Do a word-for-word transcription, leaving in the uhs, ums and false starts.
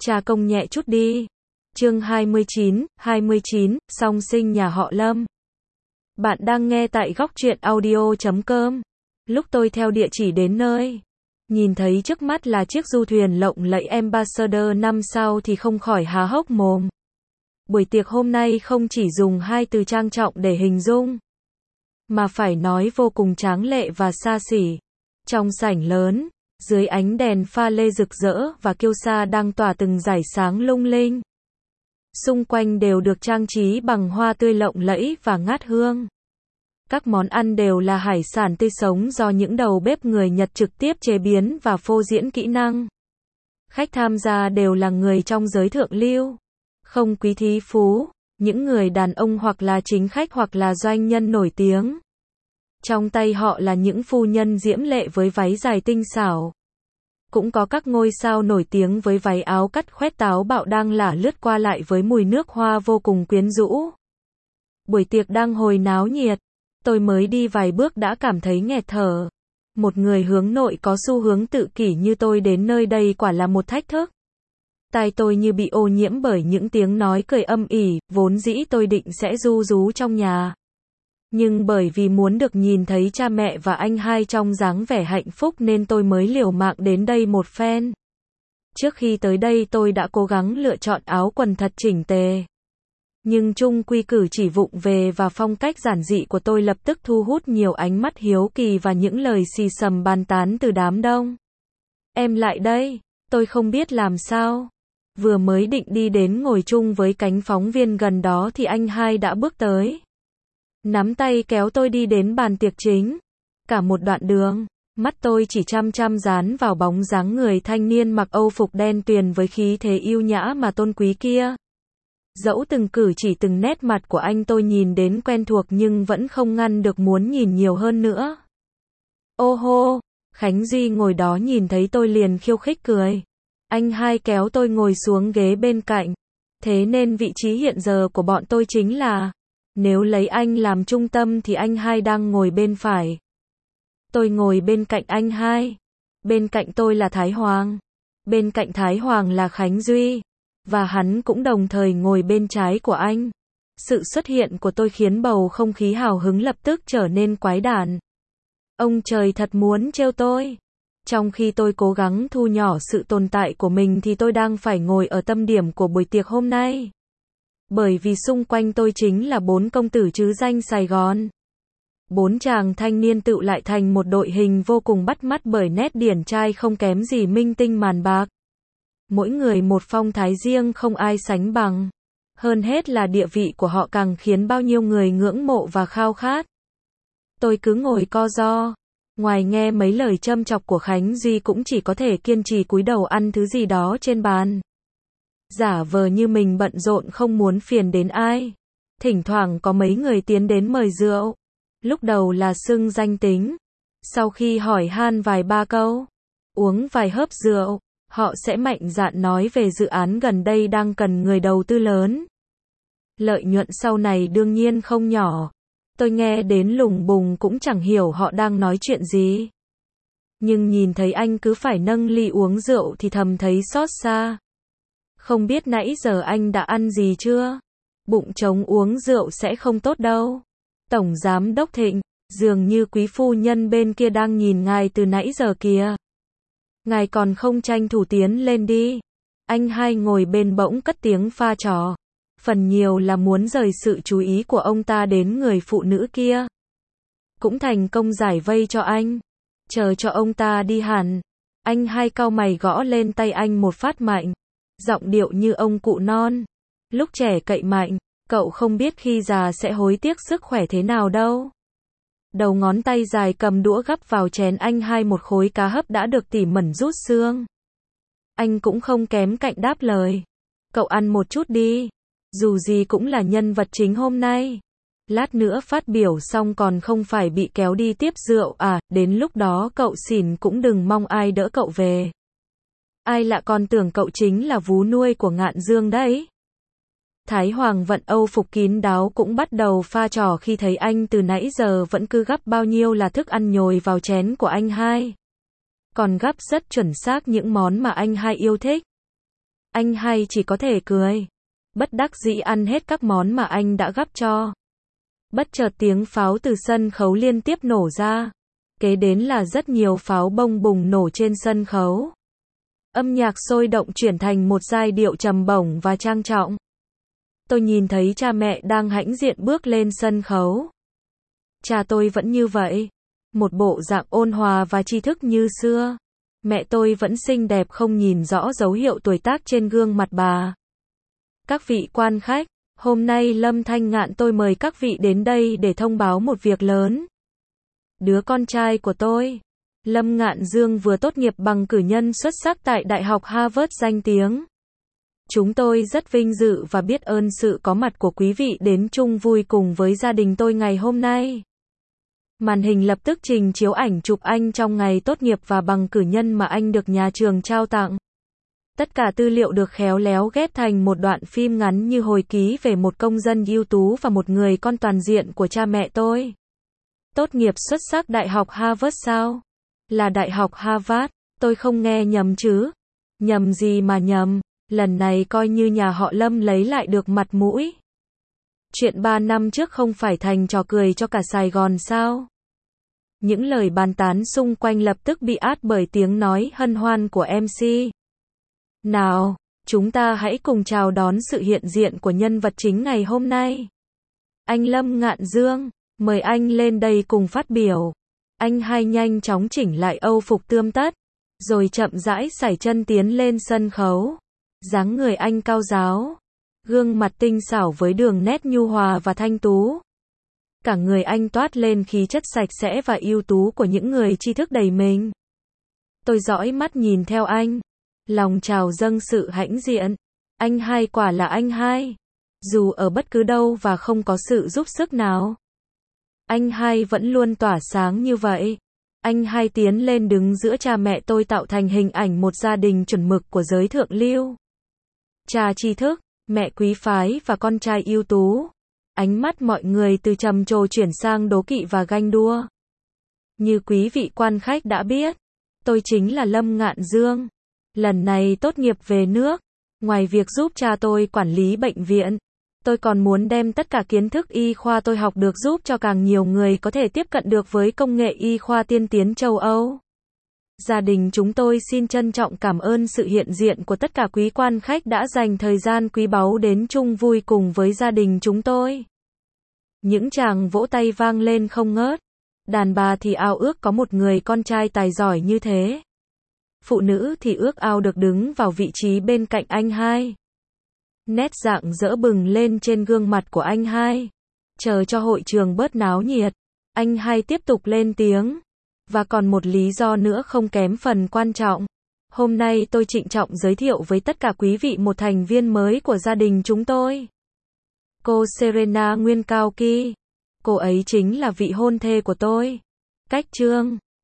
Cha công nhẹ chút đi. Chương hai mươi chín, hai mươi chín, song sinh nhà họ Lâm. Bạn đang nghe tại góc truyện audio chấm com. Lúc tôi theo địa chỉ đến nơi, nhìn thấy trước mắt là chiếc du thuyền lộng lẫy Ambassador năm sao thì không khỏi há hốc mồm. Buổi tiệc hôm nay không chỉ dùng hai từ trang trọng để hình dung, mà phải nói vô cùng tráng lệ và xa xỉ. Trong sảnh lớn, dưới ánh đèn pha lê rực rỡ và kiêu sa đang tỏa từng dải sáng lung linh. Xung quanh đều được trang trí bằng hoa tươi lộng lẫy và ngát hương. Các món ăn đều là hải sản tươi sống do những đầu bếp người Nhật trực tiếp chế biến và phô diễn kỹ năng. Khách tham gia đều là người trong giới thượng lưu, không quý thí phú, những người đàn ông hoặc là chính khách hoặc là doanh nhân nổi tiếng. Trong tay họ là những phu nhân diễm lệ với váy dài tinh xảo. Cũng có các ngôi sao nổi tiếng với váy áo cắt khoét táo bạo đang lả lướt qua lại với mùi nước hoa vô cùng quyến rũ. Buổi tiệc đang hồi náo nhiệt, tôi mới đi vài bước đã cảm thấy nghẹt thở. Một người hướng nội có xu hướng tự kỷ như tôi đến nơi đây quả là một thách thức. Tai tôi như bị ô nhiễm bởi những tiếng nói cười âm ỉ, vốn dĩ tôi định sẽ ru rú trong nhà. Nhưng bởi vì muốn được nhìn thấy cha mẹ và anh hai trong dáng vẻ hạnh phúc nên tôi mới liều mạng đến đây một phen. Trước khi tới đây tôi đã cố gắng lựa chọn áo quần thật chỉnh tề. Nhưng chung quy cử chỉ vụng về và phong cách giản dị của tôi lập tức thu hút nhiều ánh mắt hiếu kỳ và những lời xì xầm bàn tán từ đám đông. Em lại đây, tôi không biết làm sao. Vừa mới định đi đến ngồi chung với cánh phóng viên gần đó thì anh hai đã bước tới. Nắm tay kéo tôi đi đến bàn tiệc chính. Cả một đoạn đường, mắt tôi chỉ chăm chăm dán vào bóng dáng người thanh niên mặc âu phục đen tuyền với khí thế yêu nhã mà tôn quý kia. Dẫu từng cử chỉ từng nét mặt của anh tôi nhìn đến quen thuộc nhưng vẫn không ngăn được muốn nhìn nhiều hơn nữa. Ô hô, Khánh Duy ngồi đó nhìn thấy tôi liền khiêu khích cười. Anh hai kéo tôi ngồi xuống ghế bên cạnh. Thế nên vị trí hiện giờ của bọn tôi chính là, nếu lấy anh làm trung tâm thì anh hai đang ngồi bên phải. Tôi ngồi bên cạnh anh hai. Bên cạnh tôi là Thái Hoàng. Bên cạnh Thái Hoàng là Khánh Duy. Và hắn cũng đồng thời ngồi bên trái của anh. Sự xuất hiện của tôi khiến bầu không khí hào hứng lập tức trở nên quái đản. Ông trời thật muốn trêu tôi. Trong khi tôi cố gắng thu nhỏ sự tồn tại của mình thì tôi đang phải ngồi ở tâm điểm của buổi tiệc hôm nay. Bởi vì xung quanh tôi chính là bốn công tử trứ danh Sài Gòn. Bốn chàng thanh niên tựu lại thành một đội hình vô cùng bắt mắt bởi nét điển trai không kém gì minh tinh màn bạc. Mỗi người một phong thái riêng không ai sánh bằng. Hơn hết là địa vị của họ càng khiến bao nhiêu người ngưỡng mộ và khao khát. Tôi cứ ngồi co ro. Ngoài nghe mấy lời châm chọc của Khánh Duy cũng chỉ có thể kiên trì cúi đầu ăn thứ gì đó trên bàn. Giả vờ như mình bận rộn không muốn phiền đến ai. Thỉnh thoảng có mấy người tiến đến mời rượu. Lúc đầu là xưng danh tính. Sau khi hỏi han vài ba câu, uống vài hớp rượu, họ sẽ mạnh dạn nói về dự án gần đây đang cần người đầu tư lớn. Lợi nhuận sau này đương nhiên không nhỏ. Tôi nghe đến lùng bùng cũng chẳng hiểu họ đang nói chuyện gì. Nhưng nhìn thấy anh cứ phải nâng ly uống rượu thì thầm thấy xót xa. Không biết nãy giờ anh đã ăn gì chưa? Bụng trống uống rượu sẽ không tốt đâu. Tổng Giám Đốc Thịnh, dường như quý phu nhân bên kia đang nhìn ngài từ nãy giờ kìa. Ngài còn không tranh thủ tiến lên đi. Anh hai ngồi bên bỗng cất tiếng pha trò. Phần nhiều là muốn rời sự chú ý của ông ta đến người phụ nữ kia. Cũng thành công giải vây cho anh. Chờ cho ông ta đi hẳn. Anh hai cau mày gõ lên tay anh một phát mạnh. Giọng điệu như ông cụ non. Lúc trẻ cậy mạnh, cậu không biết khi già sẽ hối tiếc sức khỏe thế nào đâu. Đầu ngón tay dài cầm đũa gắp vào chén anh hai một khối cá hấp đã được tỉ mẩn rút xương. Anh cũng không kém cạnh đáp lời. Cậu ăn một chút đi. Dù gì cũng là nhân vật chính hôm nay. Lát nữa phát biểu xong còn không phải bị kéo đi tiếp rượu à, đến lúc đó cậu xỉn cũng đừng mong ai đỡ cậu về. Ai lạ còn tưởng cậu chính là vú nuôi của Ngạn Dương đấy. Thái Hoàng vận âu phục kín đáo cũng bắt đầu pha trò khi thấy anh từ nãy giờ vẫn cứ gắp bao nhiêu là thức ăn nhồi vào chén của anh hai. Còn gắp rất chuẩn xác những món mà anh hai yêu thích. Anh hai chỉ có thể cười. Bất đắc dĩ ăn hết các món mà anh đã gắp cho. Bất chợt tiếng pháo từ sân khấu liên tiếp nổ ra. Kế đến là rất nhiều pháo bông bùng nổ trên sân khấu. Âm nhạc sôi động chuyển thành một giai điệu trầm bổng và trang trọng. Tôi nhìn thấy cha mẹ đang hãnh diện bước lên sân khấu. Cha tôi vẫn như vậy. Một bộ dạng ôn hòa và tri thức như xưa. Mẹ tôi vẫn xinh đẹp không nhìn rõ dấu hiệu tuổi tác trên gương mặt bà. Các vị quan khách, hôm nay Lâm Thanh Ngạn tôi mời các vị đến đây để thông báo một việc lớn. Đứa con trai của tôi, Lâm Ngạn Dương vừa tốt nghiệp bằng cử nhân xuất sắc tại Đại học Harvard danh tiếng. Chúng tôi rất vinh dự và biết ơn sự có mặt của quý vị đến chung vui cùng với gia đình tôi ngày hôm nay. Màn hình lập tức trình chiếu ảnh chụp anh trong ngày tốt nghiệp và bằng cử nhân mà anh được nhà trường trao tặng. Tất cả tư liệu được khéo léo ghép thành một đoạn phim ngắn như hồi ký về một công dân ưu tú và một người con toàn diện của cha mẹ tôi. Tốt nghiệp xuất sắc Đại học Harvard sao? Là Đại học Harvard, tôi không nghe nhầm chứ? Nhầm gì mà nhầm, lần này coi như nhà họ Lâm lấy lại được mặt mũi. Chuyện ba năm trước không phải thành trò cười cho cả Sài Gòn sao? Những lời bàn tán xung quanh lập tức bị át bởi tiếng nói hân hoan của em xê. Nào, chúng ta hãy cùng chào đón sự hiện diện của nhân vật chính ngày hôm nay. Anh Lâm Ngạn Dương, mời anh lên đây cùng phát biểu. Anh hai nhanh chóng chỉnh lại âu phục tươm tất, rồi chậm rãi sải chân tiến lên sân khấu. Dáng người anh cao ráo, gương mặt tinh xảo với đường nét nhu hòa và thanh tú. Cả người anh toát lên khí chất sạch sẽ và ưu tú của những người tri thức đầy mình. Tôi dõi mắt nhìn theo anh, lòng trào dâng sự hãnh diện. Anh hai quả là anh hai. Dù ở bất cứ đâu và không có sự giúp sức nào, anh hai vẫn luôn tỏa sáng như vậy. Anh hai tiến lên đứng giữa cha mẹ tôi tạo thành hình ảnh một gia đình chuẩn mực của giới thượng lưu. Cha tri thức, mẹ quý phái và con trai ưu tú. Ánh mắt mọi người từ trầm trồ chuyển sang đố kỵ và ganh đua. Như quý vị quan khách đã biết, tôi chính là Lâm Ngạn Dương. Lần này tốt nghiệp về nước, ngoài việc giúp cha tôi quản lý bệnh viện, tôi còn muốn đem tất cả kiến thức y khoa tôi học được giúp cho càng nhiều người có thể tiếp cận được với công nghệ y khoa tiên tiến châu Âu. Gia đình chúng tôi xin trân trọng cảm ơn sự hiện diện của tất cả quý quan khách đã dành thời gian quý báu đến chung vui cùng với gia đình chúng tôi. Những tràng vỗ tay vang lên không ngớt. Đàn bà thì ao ước có một người con trai tài giỏi như thế. Phụ nữ thì ước ao được đứng vào vị trí bên cạnh anh hai. Nét rạng rỡ bừng lên trên gương mặt của anh hai. Chờ cho hội trường bớt náo nhiệt, anh hai tiếp tục lên tiếng. Và còn một lý do nữa không kém phần quan trọng. Hôm nay tôi trịnh trọng giới thiệu với tất cả quý vị một thành viên mới của gia đình chúng tôi. Cô Serena Nguyên Cao Ki. Cô ấy chính là vị hôn thê của tôi. Cách Trương.